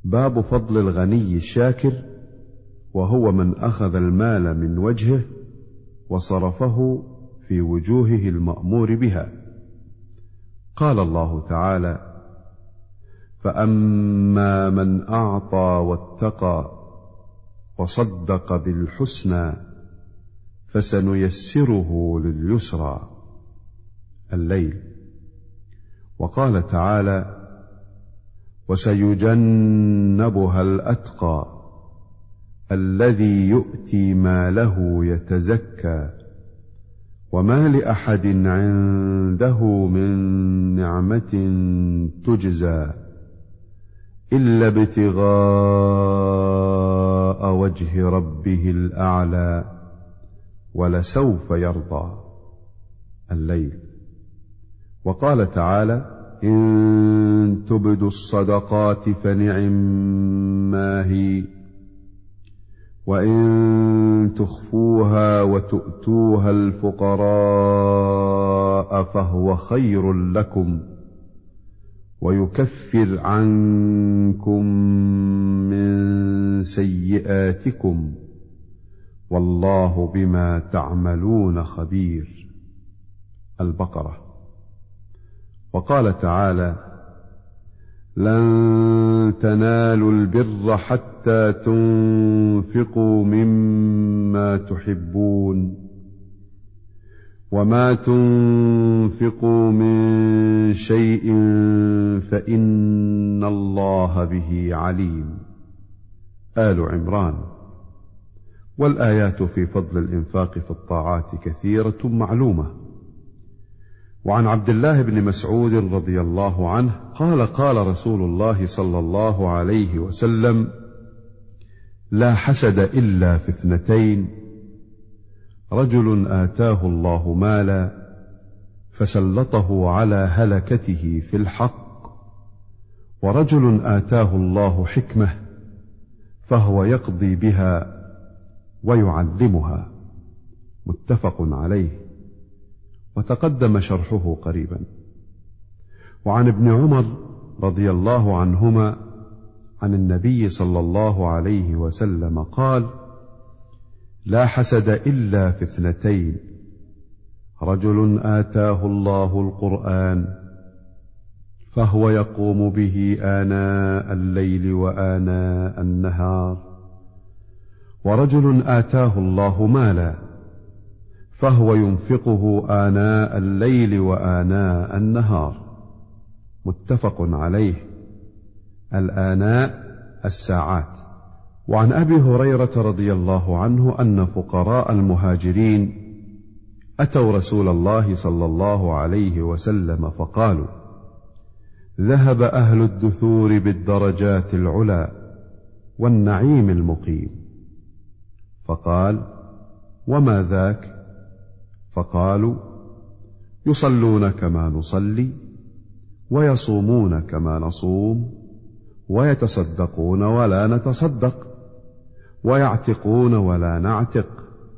باب فضل الغني الشاكر، وهو من أخذ المال من وجهه وصرفه في وجوهه المأمور بها. قال الله تعالى: فأما من أعطى واتقى وصدق بالحسنى فسنيسره لليسرى. الليل. وقال تعالى: وسيجنبها الأتقى الذي يؤتي ماله يتزكى وما لأحد عنده من نعمة تجزى إلا ابتغاء وجه ربه الأعلى ولسوف يرضى. الليل. وقال تعالى: إن تبدوا الصدقات فنعما هي وإن تخفوها وتؤتوها الفقراء فهو خير لكم ويكفر عنكم من سيئاتكم والله بما تعملون خبير. البقرة. وقال تعالى: لن تنالوا البر حتى تنفقوا مما تحبون وما تنفقوا من شيء فإن الله به عليم. آل عمران. والآيات في فضل الإنفاق في الطاعات كثيرة معلومة. وعن عبد الله بن مسعود رضي الله عنه قال: قال رسول الله صلى الله عليه وسلم: لا حسد إلا في اثنتين: رجل آتاه الله مالا فسلطه على هلكته في الحق، ورجل آتاه الله حكمة فهو يقضي بها ويعلمها. متفق عليه، وتقدم شرحه قريبا. وعن ابن عمر رضي الله عنهما عن النبي صلى الله عليه وسلم قال: لا حسد إلا في اثنتين: رجل آتاه الله القرآن فهو يقوم به آناء الليل وآناء النهار، ورجل آتاه الله مالا فهو ينفقه آناء الليل وآناء النهار. متفق عليه. الآناء الساعات. وعن أبي هريرة رضي الله عنه أن فقراء المهاجرين أتوا رسول الله صلى الله عليه وسلم فقالوا: ذهب أهل الدثور بالدرجات العلى والنعيم المقيم. فقال: وما ذاك؟ فقالوا: يصلون كما نصلي ويصومون كما نصوم ويتصدقون ولا نتصدق ويعتقون ولا نعتق.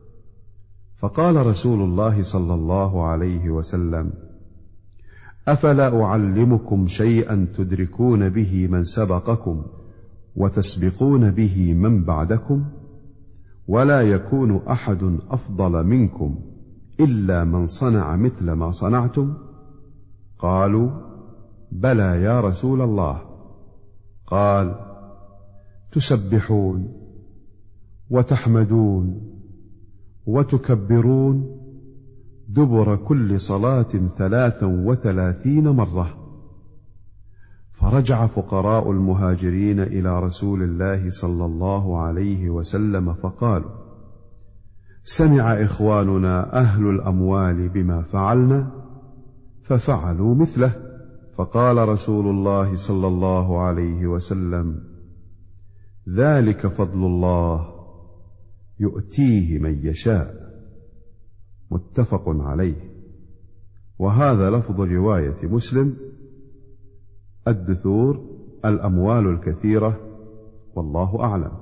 فقال رسول الله صلى الله عليه وسلم: أفلا أعلمكم شيئا تدركون به من سبقكم وتسبقون به من بعدكم ولا يكون أحد أفضل منكم إلا من صنع مثل ما صنعتم؟ قالوا: بلى يا رسول الله. قال: تسبحون وتحمدون وتكبرون دبر كل صلاة 33 مرة. فرجع فقراء المهاجرين إلى رسول الله صلى الله عليه وسلم فقالوا: سمع إخواننا أهل الأموال بما فعلنا ففعلوا مثله. فقال رسول الله صلى الله عليه وسلم: ذلك فضل الله يؤتيه من يشاء. متفق عليه. وهذا لفظ رواية مسلم: الدثور الأموال الكثيرة، والله أعلم.